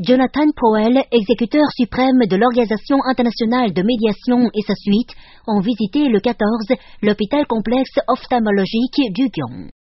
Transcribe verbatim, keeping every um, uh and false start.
Jonathan Powell, exécuteur suprême de l'Organisation internationale de médiation et sa suite ont visité le quatorze l'hôpital complexe ophtalmologique du Gyeong.